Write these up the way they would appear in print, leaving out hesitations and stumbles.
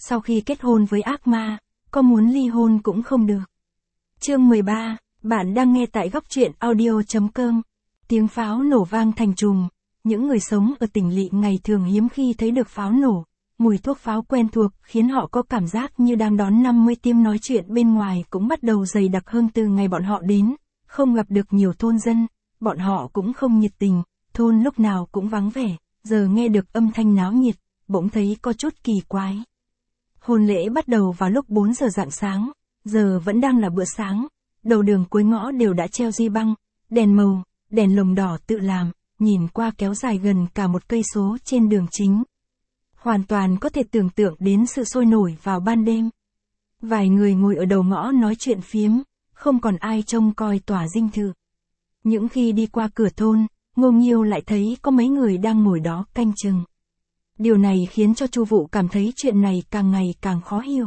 sau khi kết hôn với ác ma, có muốn ly hôn cũng không được. Chương 13, bạn đang nghe tại góc truyện audio.com. Tiếng pháo nổ vang thành trùm, những người sống ở tỉnh lỵ ngày thường hiếm khi thấy được pháo nổ, mùi thuốc pháo quen thuộc khiến họ có cảm giác như đang đón 50 tiếng nói chuyện bên ngoài cũng bắt đầu dày đặc hơn từ ngày bọn họ đến, không gặp được nhiều thôn dân, bọn họ cũng không nhiệt tình, thôn lúc nào cũng vắng vẻ, giờ nghe được âm thanh náo nhiệt, bỗng thấy có chút kỳ quái. Hôn lễ bắt đầu vào lúc 4 giờ rạng sáng, giờ vẫn đang là bữa sáng, đầu đường cuối ngõ đều đã treo duy băng, đèn màu, đèn lồng đỏ tự làm, nhìn qua kéo dài gần cả một cây số trên đường chính. Hoàn toàn có thể tưởng tượng đến sự sôi nổi vào ban đêm. Vài người ngồi ở đầu ngõ nói chuyện phiếm, không còn ai trông coi tòa dinh thự. Những khi đi qua cửa thôn, Ngô Nghiêu lại thấy có mấy người đang ngồi đó canh chừng. Điều này khiến cho Chu Vụ cảm thấy chuyện này càng ngày càng khó hiểu.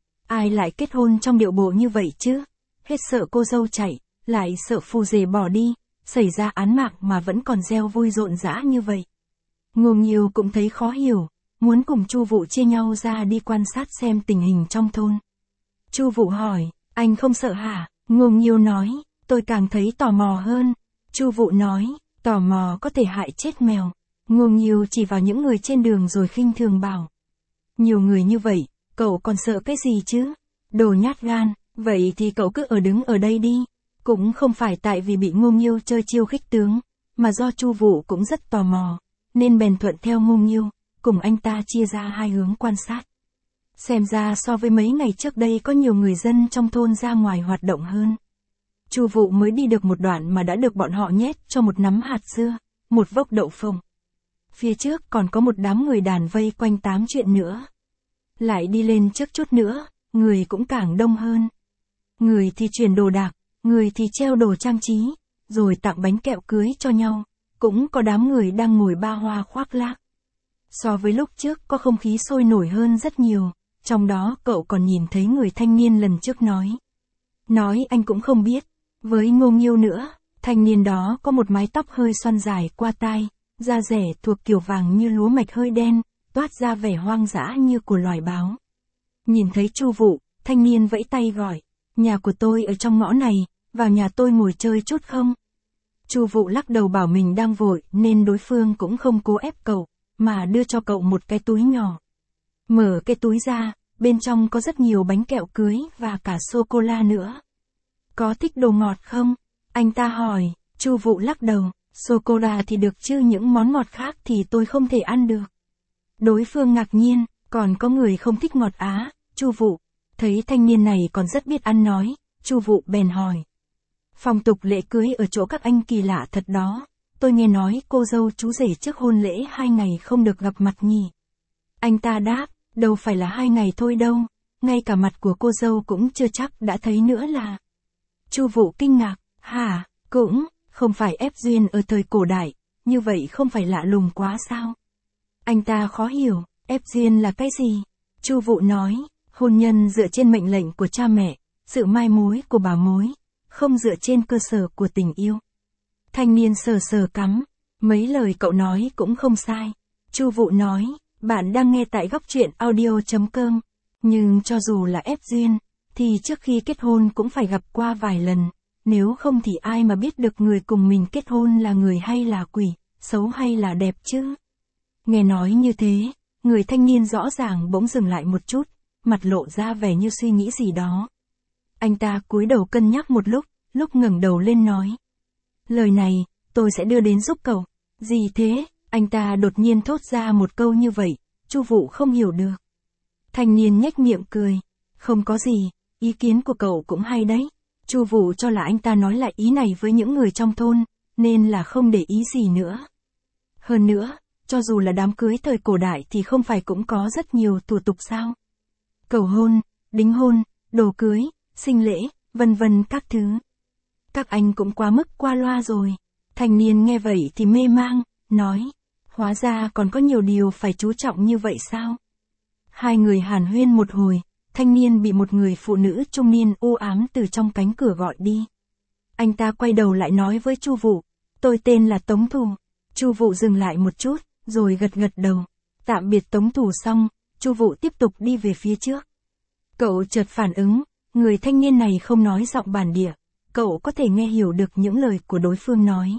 Ai lại kết hôn trong điệu bộ như vậy chứ? Hết sợ cô dâu chạy, lại sợ phù rể bỏ đi, xảy ra án mạng mà vẫn còn reo vui rộn rã như vậy. Ngô Nghiêu cũng thấy khó hiểu, muốn cùng Chu Vụ chia nhau ra đi quan sát xem tình hình trong thôn. Chu Vụ hỏi, anh không sợ hả? Ngô Nghiêu nói, tôi càng thấy tò mò hơn. Chu Vụ nói, tò mò có thể hại chết mèo. Ngô Nghiêu chỉ vào những người trên đường rồi khinh thường bảo. Nhiều người như vậy, cậu còn sợ cái gì chứ? Đồ nhát gan, vậy thì cậu cứ đứng ở đây đi. Cũng không phải tại vì bị Ngô Nghiêu chơi chiêu khích tướng, mà do Chu Vụ cũng rất tò mò, nên bèn thuận theo Ngô Nghiêu, cùng anh ta chia ra hai hướng quan sát. Xem ra so với mấy ngày trước đây có nhiều người dân trong thôn ra ngoài hoạt động hơn. Chu Vụ mới đi được một đoạn mà đã được bọn họ nhét cho một nắm hạt dưa, một vốc đậu phộng. Phía trước còn có một đám người đàn vây quanh tám chuyện nữa. Lại đi lên trước chút nữa, người cũng càng đông hơn. Người thì chuyển đồ đạc, người thì treo đồ trang trí, rồi tặng bánh kẹo cưới cho nhau. Cũng có đám người đang ngồi ba hoa khoác lác. So với lúc trước có không khí sôi nổi hơn rất nhiều, trong đó cậu còn nhìn thấy người thanh niên lần trước nói. Nói anh cũng không biết, với Ngô Nghiêu nữa, thanh niên đó có một mái tóc hơi xoăn dài qua tai, da rẻ thuộc kiểu vàng như lúa mạch hơi đen, toát ra vẻ hoang dã như của loài báo. Nhìn thấy Chu Vụ, thanh niên vẫy tay gọi, nhà của tôi ở trong ngõ này, vào nhà tôi ngồi chơi chút không? Chu Vụ lắc đầu bảo mình đang vội nên đối phương cũng không cố ép cậu, mà đưa cho cậu một cái túi nhỏ. Mở cái túi ra, bên trong có rất nhiều bánh kẹo cưới và cả sô-cô-la nữa. Có thích đồ ngọt không? Anh ta hỏi. Chu Vụ lắc đầu, sô-cô-la thì được chứ những món ngọt khác thì tôi không thể ăn được. Đối phương ngạc nhiên, còn có người không thích ngọt á? Chu Vụ thấy thanh niên này còn rất biết ăn nói, Chu Vụ bèn hỏi. Phong tục lễ cưới ở chỗ các anh kỳ lạ thật đó. Tôi nghe nói cô dâu chú rể trước hôn lễ 2 ngày không được gặp mặt nhỉ. Anh ta đáp, đâu phải là 2 ngày thôi đâu, ngay cả mặt của cô dâu cũng chưa chắc đã thấy nữa là. Chu Vụ kinh ngạc, hả, cũng, không phải ép duyên ở thời cổ đại, như vậy không phải lạ lùng quá sao? Anh ta khó hiểu, ép duyên là cái gì? Chu Vụ nói, hôn nhân dựa trên mệnh lệnh của cha mẹ, sự mai mối của bà mối, không dựa trên cơ sở của tình yêu. Thanh niên sờ sờ cắm, mấy lời cậu nói cũng không sai. Chu Vụ nói, bạn đang nghe tại góc truyện audio.com, nhưng cho dù là ép duyên, thì trước khi kết hôn cũng phải gặp qua vài lần, nếu không thì ai mà biết được người cùng mình kết hôn là người hay là quỷ, xấu hay là đẹp chứ. Nghe nói như thế, người thanh niên rõ ràng bỗng dừng lại một chút, mặt lộ ra vẻ như suy nghĩ gì đó. Anh ta cúi đầu cân nhắc một lúc ngẩng đầu lên nói. Lời này, tôi sẽ đưa đến giúp cậu. Gì thế? Anh ta đột nhiên thốt ra một câu như vậy, Chu Vụ không hiểu được. Thanh niên nhếch miệng cười. Không có gì, ý kiến của cậu cũng hay đấy. Chu Vụ cho là anh ta nói lại ý này với những người trong thôn, nên là không để ý gì nữa. Hơn nữa, cho dù là đám cưới thời cổ đại thì không phải cũng có rất nhiều thủ tục sao? Cầu hôn, đính hôn, đồ cưới, sinh lễ, vân vân các thứ. Các anh cũng quá mức qua loa rồi. Thanh niên nghe vậy thì mê mang, nói, hóa ra còn có nhiều điều phải chú trọng như vậy sao? Hai người hàn huyên một hồi, thanh niên bị một người phụ nữ trung niên u ám từ trong cánh cửa gọi đi. Anh ta quay đầu lại nói với Chu Vụ, tôi tên là Tống Thù. Chu Vụ dừng lại một chút, rồi gật gật đầu. Tạm biệt Tống Thù xong, Chu Vũ tiếp tục đi về phía trước. Cậu chợt phản ứng, người thanh niên này không nói giọng bản địa, cậu có thể nghe hiểu được những lời của đối phương nói.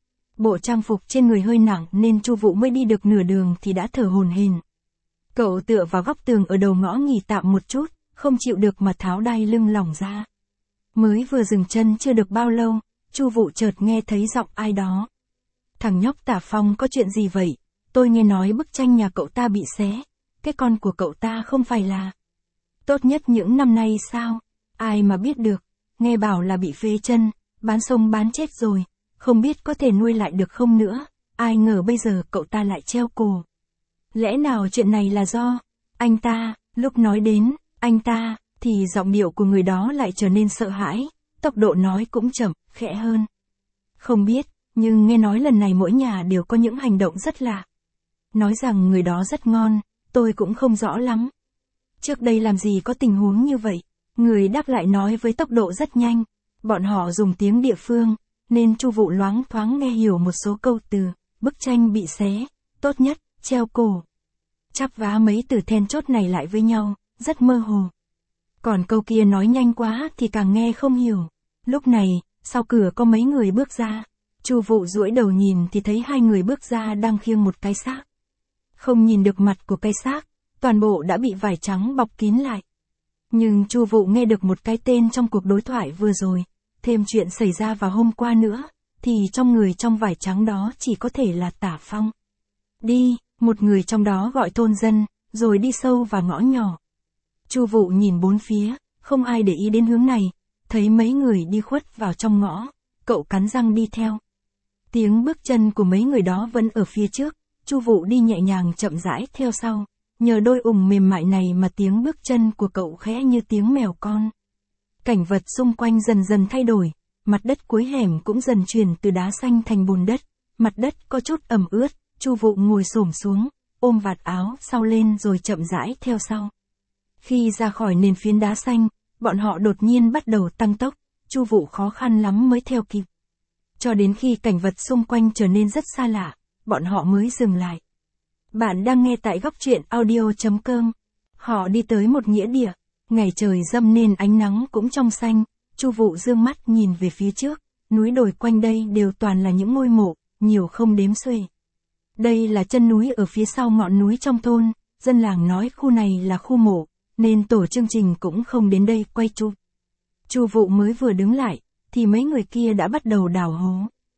Bộ trang phục trên người hơi nặng nên Chu Vũ mới đi được nửa đường thì đã thở hổn hển. Cậu tựa vào góc tường ở đầu ngõ nghỉ tạm một chút, không chịu được mà tháo đai lưng lỏng ra. Mới vừa dừng chân chưa được bao lâu, Chu Vũ chợt nghe thấy giọng ai đó. Thằng nhóc Tả Phong có chuyện gì vậy? Tôi nghe nói bức tranh nhà cậu ta bị xé. Cái con của cậu ta không phải là tốt nhất những năm nay sao? Ai mà biết được, nghe bảo là bị phế chân, bán sống bán chết rồi, không biết có thể nuôi lại được không nữa, ai ngờ bây giờ cậu ta lại treo cổ. Lẽ nào chuyện này là do anh ta? Lúc nói đến anh ta, thì giọng điệu của người đó lại trở nên sợ hãi, tốc độ nói cũng chậm, khẽ hơn. Không biết, nhưng nghe nói lần này mỗi nhà đều có những hành động rất lạ. Nói rằng người đó rất ngon, tôi cũng không rõ lắm. Trước đây làm gì có tình huống như vậy? Người đáp lại nói với tốc độ rất nhanh. Bọn họ dùng tiếng địa phương, nên Chu Vũ loáng thoáng nghe hiểu một số câu từ, bức tranh bị xé, tốt nhất, treo cổ. Chắp vá mấy từ then chốt này lại với nhau, rất mơ hồ. Còn câu kia nói nhanh quá thì càng nghe không hiểu. Lúc này, sau cửa có mấy người bước ra. Chu Vũ duỗi đầu nhìn thì thấy hai người bước ra đang khiêng một cái xác. Không nhìn được mặt của cái xác, toàn bộ đã bị vải trắng bọc kín lại. Nhưng Chu Vũ nghe được một cái tên trong cuộc đối thoại vừa rồi, thêm chuyện xảy ra vào hôm qua nữa, thì trong người trong vải trắng đó chỉ có thể là Tả Phong. Đi, một người trong đó gọi thôn dân, rồi đi sâu vào ngõ nhỏ. Chu Vũ nhìn bốn phía, không ai để ý đến hướng này, thấy mấy người đi khuất vào trong ngõ, cậu cắn răng đi theo. Tiếng bước chân của mấy người đó vẫn ở phía trước, Chu Vũ đi nhẹ nhàng chậm rãi theo sau, nhờ đôi ủng mềm mại này mà tiếng bước chân của cậu khẽ như tiếng mèo con. Cảnh vật xung quanh dần dần thay đổi, mặt đất cuối hẻm cũng dần chuyển từ đá xanh thành bùn đất, mặt đất có chút ẩm ướt, Chu Vũ ngồi xổm xuống, ôm vạt áo sau lên rồi chậm rãi theo sau. Khi ra khỏi nền phiến đá xanh, bọn họ đột nhiên bắt đầu tăng tốc, Chu Vũ khó khăn lắm mới theo kịp. Cho đến khi cảnh vật xung quanh trở nên rất xa lạ, bọn họ mới dừng lại. Bạn đang nghe tại góc truyện audio.com. Họ đi tới một nghĩa địa, ngày trời râm nên ánh nắng cũng trong xanh, Chu Vũ dương mắt nhìn về phía trước, núi đồi quanh đây đều toàn là những ngôi mộ, nhiều không đếm xuể. Đây là chân núi ở phía sau ngọn núi trong thôn, dân làng nói khu này là khu mộ, nên tổ chương trình cũng không đến đây quay chụp. Chu Vũ mới vừa đứng lại, thì mấy người kia đã bắt đầu đào hố.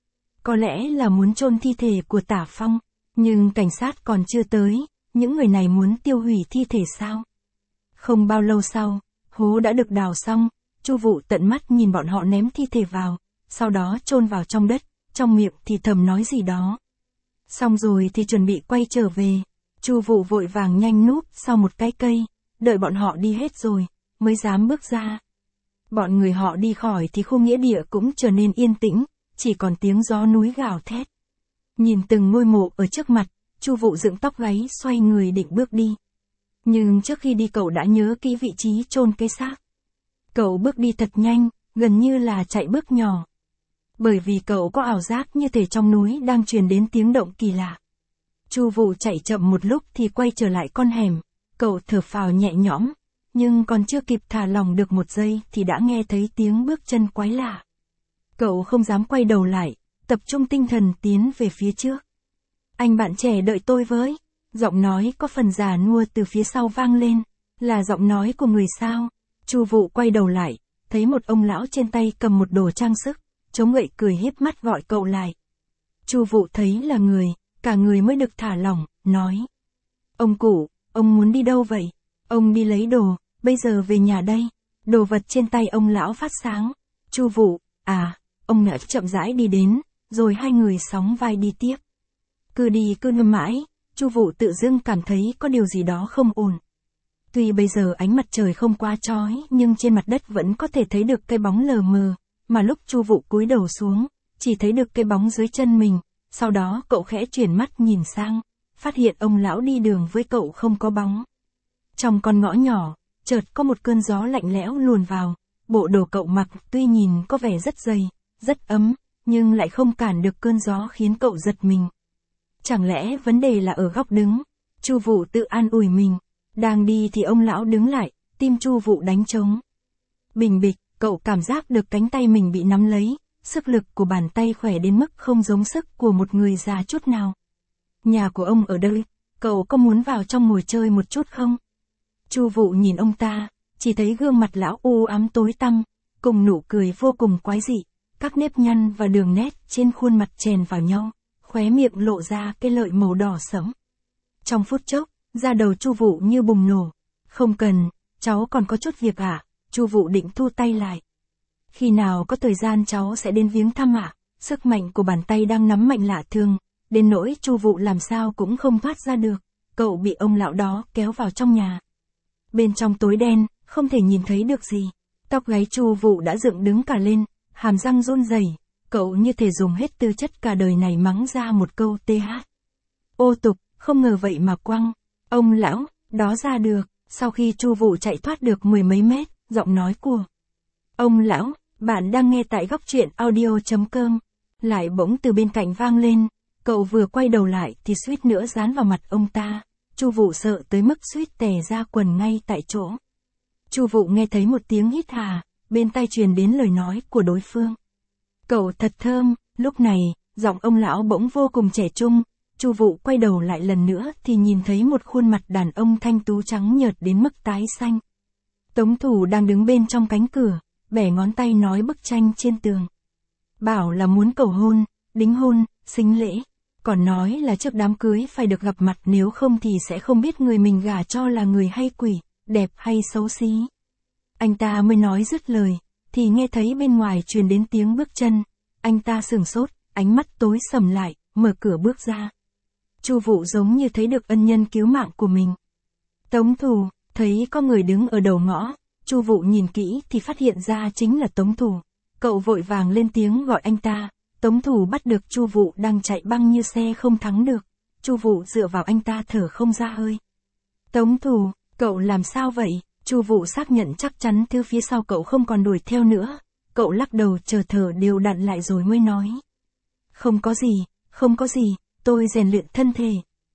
Có lẽ là muốn chôn thi thể của Tả Phong, nhưng cảnh sát còn chưa tới, những người này muốn tiêu hủy thi thể sao? Không bao lâu sau, hố đã được đào xong, Chu Vũ tận mắt nhìn bọn họ ném thi thể vào, sau đó chôn vào trong đất, trong miệng thì thầm nói gì đó. Xong rồi thì chuẩn bị quay trở về, Chu Vũ vội vàng nhanh núp sau một cái cây, đợi bọn họ đi hết rồi, mới dám bước ra. Bọn người họ đi khỏi thì khu nghĩa địa cũng trở nên yên tĩnh, chỉ còn tiếng gió núi gào thét. Nhìn từng ngôi mộ ở trước mặt, Chu Vũ dựng tóc gáy xoay người định bước đi. Nhưng trước khi đi cậu đã nhớ kỹ vị trí chôn cái xác. Cậu bước đi thật nhanh, gần như là chạy bước nhỏ. Bởi vì cậu có ảo giác như thể trong núi đang truyền đến tiếng động kỳ lạ. Chu Vũ chạy chậm một lúc thì quay trở lại con hẻm, cậu thở phào nhẹ nhõm, nhưng còn chưa kịp thả lỏng được một giây thì đã nghe thấy tiếng bước chân quái lạ. Cậu không dám quay đầu lại, tập trung tinh thần tiến về phía trước. Anh bạn trẻ đợi tôi với. Giọng nói có phần già nua từ phía sau vang lên, là giọng nói của người sao. Chu Vũ quay đầu lại, thấy một ông lão trên tay cầm một đồ trang sức, chống gậy cười híp mắt gọi cậu lại. Chu Vũ thấy là người, cả người mới được thả lỏng, nói: "Ông cụ, ông muốn đi đâu vậy?" "Ông đi lấy đồ, bây giờ về nhà đây." Đồ vật trên tay ông lão phát sáng. Chu Vũ: "À." Ông lão chậm rãi đi đến, rồi hai người sóng vai đi tiếp. Cứ đi cứ ngâm mãi, Chu Vũ tự dưng cảm thấy có điều gì đó không ổn. Tuy bây giờ ánh mặt trời không quá chói, nhưng trên mặt đất vẫn có thể thấy được cái bóng lờ mờ, mà lúc Chu Vũ cúi đầu xuống, chỉ thấy được cái bóng dưới chân mình, sau đó cậu khẽ chuyển mắt nhìn sang, phát hiện ông lão đi đường với cậu không có bóng. Trong con ngõ nhỏ, chợt có một cơn gió lạnh lẽo luồn vào, bộ đồ cậu mặc tuy nhìn có vẻ rất dày, rất ấm, nhưng lại không cản được cơn gió khiến cậu giật mình. Chẳng lẽ vấn đề là ở góc đứng? Chu Vũ tự an ủi mình. Đang đi thì ông lão đứng lại, tim Chu Vụ đánh trống. Bình bịch, cậu cảm giác được cánh tay mình bị nắm lấy, sức lực của bàn tay khỏe đến mức không giống sức của một người già chút nào. Nhà của ông ở đây, cậu có muốn vào trong ngồi chơi một chút không? Chu Vụ nhìn ông ta, chỉ thấy gương mặt lão u ám tối tăm, cùng nụ cười vô cùng quái dị, các nếp nhăn và đường nét trên khuôn mặt chèn vào nhau, khóe miệng lộ ra cái lợi màu đỏ sẫm. Trong phút chốc, da đầu Chu Vụ như bùng nổ. Không cần, cháu còn có chút việc ạ. Chu Vụ định thu tay lại. Khi nào có thời gian cháu sẽ đến viếng thăm ạ. Sức mạnh của bàn tay đang nắm mạnh lạ thường, đến nỗi Chu Vụ làm sao cũng không thoát ra được. Cậu bị ông lão đó kéo vào trong nhà. Bên trong tối đen, không thể nhìn thấy được gì. Tóc gáy Chu Vụ đã dựng đứng cả lên, hàm răng run rẩy. Cậu như thể dùng hết tư chất cả đời này mắng ra một câu TH. Ô tục, không ngờ vậy mà quăng. Ông lão, đó ra được. Sau khi Chu Vụ chạy thoát được 10 mấy mét, giọng nói của ông lão, bạn đang nghe tại góc truyện audio.com, lại bỗng từ bên cạnh vang lên. Cậu vừa quay đầu lại thì suýt nữa dán vào mặt ông ta. Chu Vụ sợ tới mức suýt tè ra quần ngay tại chỗ. Chu Vụ nghe thấy một tiếng hít hà, bên tai truyền đến lời nói của đối phương. Cậu thật thơm. Lúc này, giọng ông lão bỗng vô cùng trẻ trung. Chu Vụ quay đầu lại lần nữa thì nhìn thấy một khuôn mặt đàn ông thanh tú trắng nhợt đến mức tái xanh. Tống Thủ đang đứng bên trong cánh cửa, bẻ ngón tay nói bức tranh trên tường. Bảo là muốn cầu hôn, đính hôn, sính lễ, còn nói là trước đám cưới phải được gặp mặt, nếu không thì sẽ không biết người mình gả cho là người hay quỷ, đẹp hay xấu xí. Anh ta mới nói dứt lời, thì nghe thấy bên ngoài truyền đến tiếng bước chân. Anh ta sửng sốt, ánh mắt tối sầm lại, mở cửa bước ra. Chu Vụ giống như thấy được ân nhân cứu mạng của mình. Tống Thủ, thấy có người đứng ở đầu ngõ, Chu Vụ nhìn kỹ thì phát hiện ra chính là Tống Thủ. Cậu vội vàng lên tiếng gọi anh ta. Tống Thủ bắt được Chu Vụ đang chạy băng như xe không thắng được. Chu Vụ dựa vào anh ta thở không ra hơi. Tống Thủ, cậu làm sao vậy? Chu Vụ xác nhận chắc chắn thứ phía sau cậu không còn đuổi theo nữa. Cậu lắc đầu chờ thở đều đặn lại rồi mới nói. Không có gì, không có gì, tôi rèn luyện thân thể.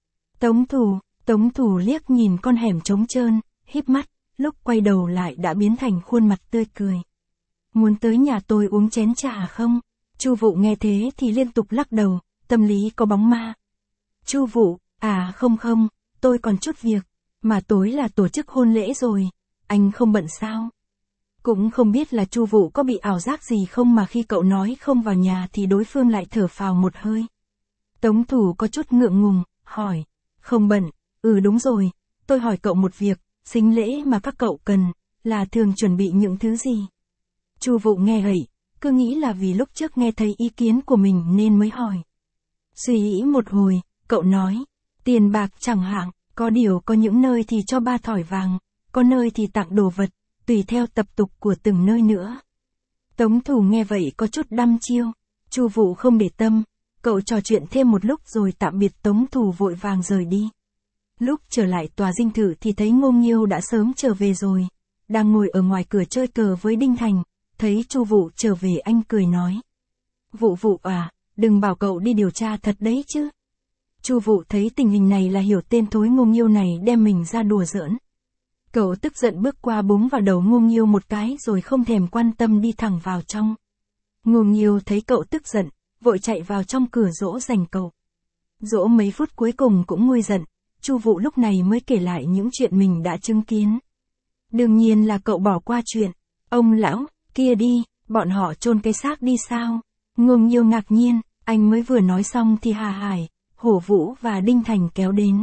Tống Thủ liếc nhìn con hẻm trống trơn, híp mắt, lúc quay đầu lại đã biến thành khuôn mặt tươi cười. Muốn tới nhà tôi uống chén trà không? Chu Vụ nghe thế thì liên tục lắc đầu, tâm lý có bóng ma. Chu Vụ, à không, tôi còn chút việc, mà tối là tổ chức hôn lễ rồi, anh không bận sao? Cũng không biết là Chu Vụ có bị ảo giác gì không mà khi cậu nói không vào nhà thì đối phương lại thở phào một hơi. Tống Thủ có chút ngượng ngùng, hỏi, không bận, đúng rồi, tôi hỏi cậu một việc, sính lễ mà các cậu cần, là thường chuẩn bị những thứ gì? Chu Vụ nghe vậy, cứ nghĩ là vì lúc trước nghe thấy ý kiến của mình nên mới hỏi. Suy nghĩ một hồi, cậu nói, tiền bạc chẳng hạn, có điều có những nơi thì cho 3 thỏi vàng, có nơi thì tặng đồ vật, tùy theo tập tục của từng nơi nữa. Tống Thủ nghe vậy có chút đăm chiêu, Chu Vụ không để tâm, cậu trò chuyện thêm một lúc rồi tạm biệt Tống Thủ vội vàng rời đi. Lúc trở lại tòa dinh thự thì thấy Ngô Nghiêu đã sớm trở về rồi, đang ngồi ở ngoài cửa chơi cờ với Đinh Thành, thấy Chu Vụ trở về anh cười nói. Vụ à, đừng bảo cậu đi điều tra thật đấy chứ. Chu Vụ thấy tình hình này là hiểu tên thối Ngô Nghiêu này đem mình ra đùa giỡn. Cậu tức giận bước qua búng vào đầu Ngô Nghiêu một cái rồi không thèm quan tâm đi thẳng vào trong. Ngô Nghiêu thấy cậu tức giận, vội chạy vào trong cửa dỗ dành cậu. Dỗ mấy phút cuối cùng cũng nguôi giận, Chu Vụ lúc này mới kể lại những chuyện mình đã chứng kiến. Đương nhiên là cậu bỏ qua chuyện, ông lão, kia đi, bọn họ chôn cái xác đi sao? Ngô Nghiêu ngạc nhiên, anh mới vừa nói xong thì Hà Hải, Hổ Vũ và Đinh Thành kéo đến.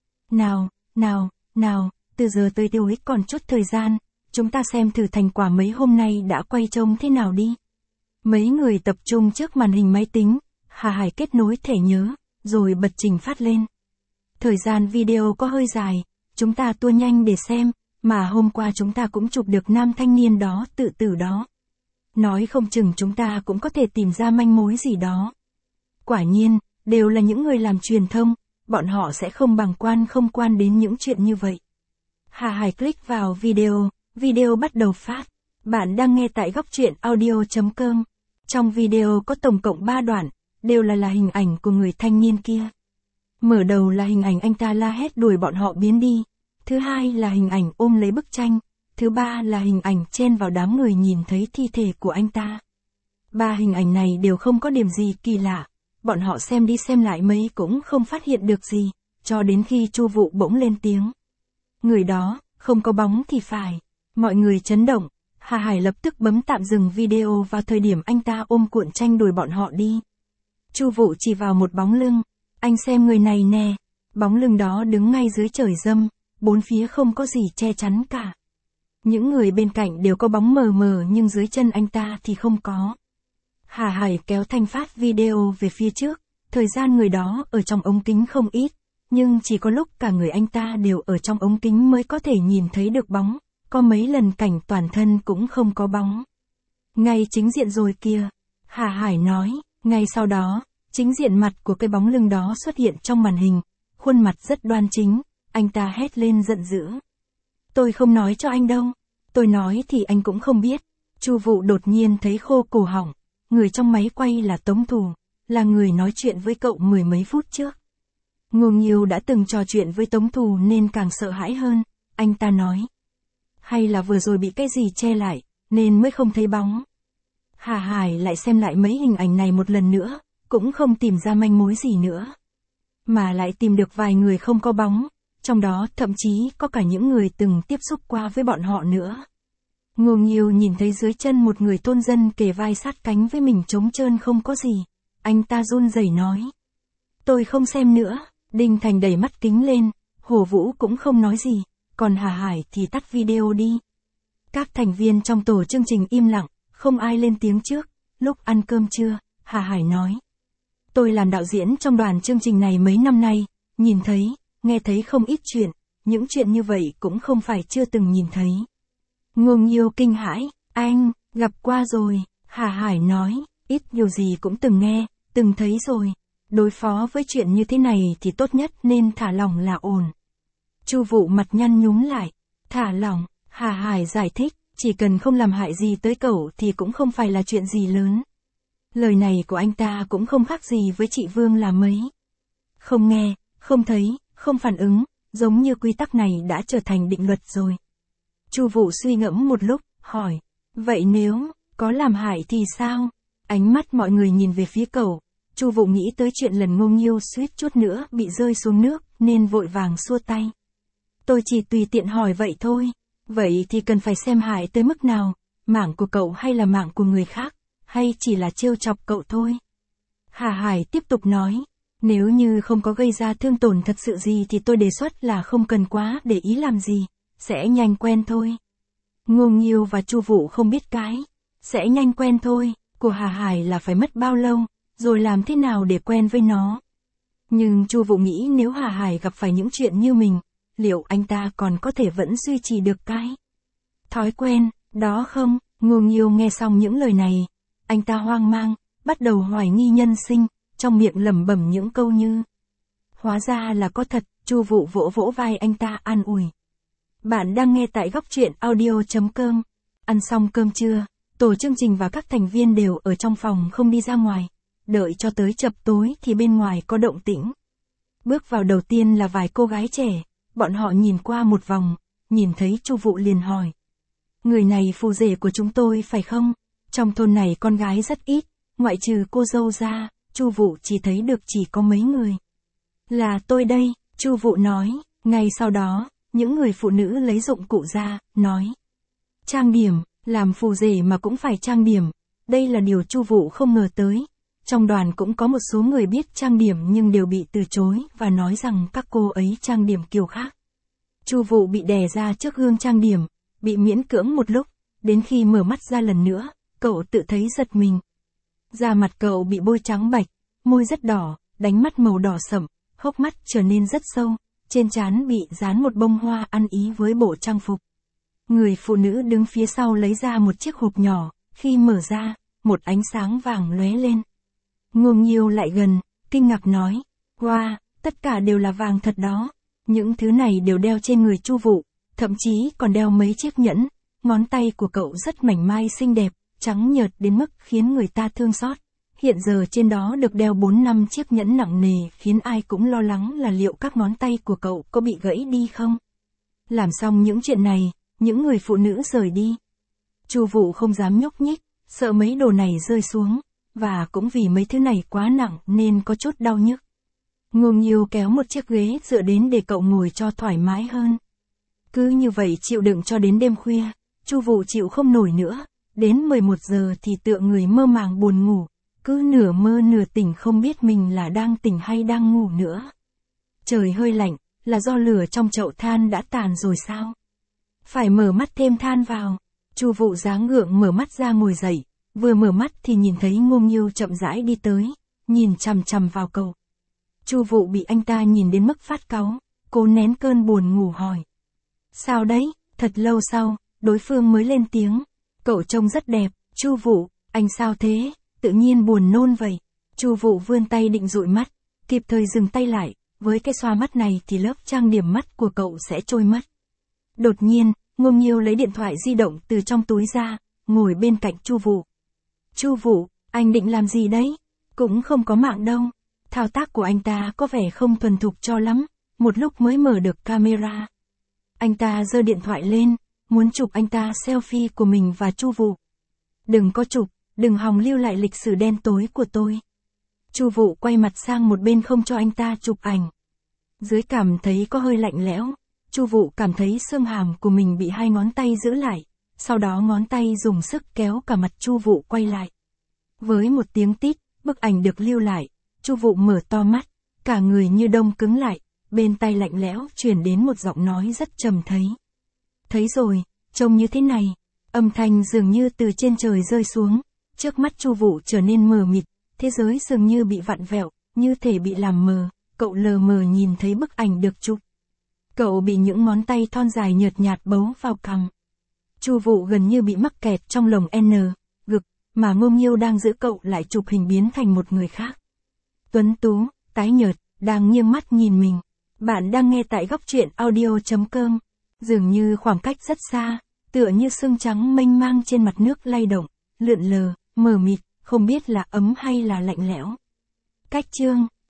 Nào, từ giờ tới tối còn chút thời gian, chúng ta xem thử thành quả mấy hôm nay đã quay trông thế nào đi. Mấy người tập trung trước màn hình máy tính, Hà Hải kết nối thẻ nhớ, rồi bật trình phát lên. Thời gian video có hơi dài, chúng ta tua nhanh để xem, mà hôm qua chúng ta cũng chụp được nam thanh niên đó tự tử đó. Nói không chừng chúng ta cũng có thể tìm ra manh mối gì đó. Quả nhiên, đều là những người làm truyền thông, bọn họ sẽ không bàng quan không quan đến những chuyện như vậy. Hà Hải click vào video bắt đầu phát. Bạn đang nghe tại góc truyện audio.com. Trong video có tổng cộng 3 đoạn, đều là hình ảnh của người thanh niên kia. Mở đầu là hình ảnh anh ta la hét đuổi bọn họ biến đi. Thứ hai là hình ảnh ôm lấy bức tranh. Thứ ba là hình ảnh chen vào đám người nhìn thấy thi thể của anh ta. Ba hình ảnh này đều không có điểm gì kỳ lạ. Bọn họ xem đi xem lại mấy cũng không phát hiện được gì, cho đến khi Chu Vụ bỗng lên tiếng. Người đó, không có bóng thì phải. Mọi người chấn động. Hà Hải lập tức bấm tạm dừng video vào thời điểm anh ta ôm cuộn tranh đuổi bọn họ đi. Chu Vụ chỉ vào một bóng lưng. Anh xem người này nè. Bóng lưng đó đứng ngay dưới trời râm, bốn phía không có gì che chắn cả. Những người bên cạnh đều có bóng mờ mờ nhưng dưới chân anh ta thì không có. Hà Hải kéo thanh phát video về phía trước, thời gian người đó ở trong ống kính không ít, nhưng chỉ có lúc cả người anh ta đều ở trong ống kính mới có thể nhìn thấy được bóng, có mấy lần cảnh toàn thân cũng không có bóng. Ngay chính diện rồi kìa, Hà Hải nói, ngay sau đó, chính diện mặt của cái bóng lưng đó xuất hiện trong màn hình, khuôn mặt rất đoan chính, anh ta hét lên giận dữ. Tôi không nói cho anh đâu, tôi nói thì anh cũng không biết. Chu Vụ đột nhiên thấy khô cổ họng, người trong máy quay là Tống Thù, là người nói chuyện với cậu mười mấy phút trước. Ngô Nghiêu đã từng trò chuyện với Tống Thù nên càng sợ hãi hơn, anh ta nói. Hay là vừa rồi bị cái gì che lại, nên mới không thấy bóng. Hà Hải lại xem lại mấy hình ảnh này một lần nữa, cũng không tìm ra manh mối gì nữa. Mà lại tìm được vài người không có bóng, trong đó thậm chí có cả những người từng tiếp xúc qua với bọn họ nữa. Ngô Nghiêu nhìn thấy dưới chân một người thôn dân kề vai sát cánh với mình trống trơn không có gì. Anh ta run rẩy nói. Tôi không xem nữa. Đinh Thành đẩy mắt kính lên, Hồ Vũ cũng không nói gì, còn Hà Hải thì tắt video đi. Các thành viên trong tổ chương trình im lặng, không ai lên tiếng trước. Lúc ăn cơm trưa, Hà Hải nói. Tôi làm đạo diễn trong đoàn chương trình này mấy năm nay, nhìn thấy, nghe thấy không ít chuyện, những chuyện như vậy cũng không phải chưa từng nhìn thấy. Ngô Nghiêu kinh hãi, anh, gặp qua rồi, Hà Hải nói, ít nhiều gì cũng từng nghe, từng thấy rồi. Đối phó với chuyện như thế này thì tốt nhất nên thả lỏng là ổn. Chu Vụ mặt nhăn nhúm lại, thả lỏng, Hà Hải giải thích, chỉ cần không làm hại gì tới cậu thì cũng không phải là chuyện gì lớn. Lời này của anh ta cũng không khác gì với chị Vương là mấy. Không nghe, không thấy, không phản ứng, giống như quy tắc này đã trở thành định luật rồi. Chu Vụ suy ngẫm một lúc, hỏi, vậy nếu có làm hại thì sao? Ánh mắt mọi người nhìn về phía cậu. Chu Vụ nghĩ tới chuyện lần Ngô Nghiêu suýt chút nữa bị rơi xuống nước, nên vội vàng xua tay. Tôi chỉ tùy tiện hỏi vậy thôi. Vậy thì cần phải xem hại tới mức nào, mạng của cậu hay là mạng của người khác, hay chỉ là trêu chọc cậu thôi? Hà Hải tiếp tục nói, nếu như không có gây ra thương tổn thật sự gì thì tôi đề xuất là không cần quá để ý làm gì, sẽ nhanh quen thôi. Ngô Nghiêu và Chu Vụ không biết cái sẽ nhanh quen thôi của Hà Hải là phải mất bao lâu, rồi làm thế nào để quen với nó. Nhưng Chu Vụ nghĩ nếu Hà Hải gặp phải những chuyện như mình, liệu anh ta còn có thể vẫn duy trì được cái thói quen đó không? Ngô Nghiêu nghe xong những lời này, anh ta hoang mang, bắt đầu hoài nghi nhân sinh, trong miệng lẩm bẩm những câu như hóa ra là có thật. Chu Vụ vỗ vỗ vai anh ta an ủi. Bạn đang nghe tại góc truyện audio.com. Ăn xong cơm trưa, tổ chương trình và các thành viên đều ở trong phòng không đi ra ngoài. Đợi cho tới chập tối thì bên ngoài có động tĩnh. Bước vào đầu tiên là vài cô gái trẻ, bọn họ nhìn qua một vòng, nhìn thấy Chu Vụ liền hỏi. Người này phù rể của chúng tôi phải không? Trong thôn này con gái rất ít, ngoại trừ cô dâu ra, Chu Vụ chỉ thấy được chỉ có mấy người. Là tôi đây, Chu Vụ nói, ngay sau đó, những người phụ nữ lấy dụng cụ ra, nói. Trang điểm, làm phù rể mà cũng phải trang điểm, đây là điều Chu Vụ không ngờ tới. Trong đoàn cũng có một số người biết trang điểm nhưng đều bị từ chối và nói rằng các cô ấy trang điểm kiểu khác. Chu Vụ bị đè ra trước gương trang điểm, bị miễn cưỡng một lúc, đến khi mở mắt ra lần nữa, cậu tự thấy giật mình. Da mặt cậu bị bôi trắng bạch, môi rất đỏ, đánh mắt màu đỏ sẫm, hốc mắt trở nên rất sâu, trên trán bị dán một bông hoa ăn ý với bộ trang phục. Người phụ nữ đứng phía sau lấy ra một chiếc hộp nhỏ, khi mở ra, một ánh sáng vàng lóe lên. Ngô Nghiêu lại gần, kinh ngạc nói, wow, tất cả đều là vàng thật đó. Những thứ này đều đeo trên người Chu Vụ, thậm chí còn đeo mấy chiếc nhẫn. Ngón tay của cậu rất mảnh mai xinh đẹp, trắng nhợt đến mức khiến người ta thương xót. Hiện giờ trên đó được đeo 4-5 chiếc nhẫn nặng nề khiến ai cũng lo lắng là liệu các ngón tay của cậu có bị gãy đi không. Làm xong những chuyện này, những người phụ nữ rời đi. Chu Vụ không dám nhúc nhích, sợ mấy đồ này rơi xuống, và cũng vì mấy thứ này quá nặng nên có chút đau nhức. Ngô Nghiêu kéo một chiếc ghế dựa đến để cậu ngồi cho thoải mái hơn. Cứ như vậy chịu đựng cho đến đêm khuya, Chu Vụ chịu không nổi nữa, đến 11 giờ thì tựa người mơ màng buồn ngủ, cứ nửa mơ nửa tỉnh không biết mình là đang tỉnh hay đang ngủ nữa. Trời hơi lạnh, là do lửa trong chậu than đã tàn rồi sao? Phải mở mắt thêm than vào. Chu Vụ dáng ngượng mở mắt ra ngồi dậy, vừa mở mắt thì nhìn thấy Ngô Nghiêu chậm rãi đi tới, nhìn chằm chằm vào cậu. Chu Vụ bị anh ta nhìn đến mức phát cáu, cố nén cơn buồn ngủ hỏi. Sao đấy? Thật lâu sau, đối phương mới lên tiếng. Cậu trông rất đẹp. Chu Vụ, anh sao thế? Tự nhiên buồn nôn vậy. Chu Vụ vươn tay định dụi mắt, kịp thời dừng tay lại, với cái xoa mắt này thì lớp trang điểm mắt của cậu sẽ trôi mất. Đột nhiên, Ngô Nghiêu lấy điện thoại di động từ trong túi ra, ngồi bên cạnh Chu Vụ. Chu Vụ, anh định làm gì đấy? Cũng không có mạng đâu. Thao tác của anh ta có vẻ không thuần thục cho lắm, một lúc mới mở được camera. Anh ta giơ điện thoại lên, muốn chụp anh ta selfie của mình và Chu Vụ. Đừng có chụp, đừng hòng lưu lại lịch sử đen tối của tôi. Chu Vụ quay mặt sang một bên không cho anh ta chụp ảnh. Dưới cằm thấy có hơi lạnh lẽo, Chu Vụ cảm thấy xương hàm của mình bị hai ngón tay giữ lại, sau đó ngón tay dùng sức kéo cả mặt Chu Vụ quay lại. Với một tiếng tít, bức ảnh được lưu lại, Chu Vụ mở to mắt, cả người như đông cứng lại, bên tai lạnh lẽo truyền đến một giọng nói rất trầm thấy. Thấy rồi, trông như thế này. Âm thanh dường như từ trên trời rơi xuống, trước mắt Chu Vụ trở nên mờ mịt, thế giới dường như bị vặn vẹo, như thể bị làm mờ, cậu lờ mờ nhìn thấy bức ảnh được chụp. Cậu bị những ngón tay thon dài nhợt nhạt bấu vào cằm. Chu Vụ gần như bị mắc kẹt trong lồng gực, mà Ngô Nghiêu đang giữ cậu lại chụp hình biến thành một người khác. Tuấn tú, tái nhợt, đang nghiêng mắt nhìn mình. Bạn đang nghe tại góc truyện audio.com. Dường như khoảng cách rất xa, tựa như sương trắng mênh mang trên mặt nước lay động, lượn lờ, mờ mịt, không biết là ấm hay là lạnh lẽo. Cách chương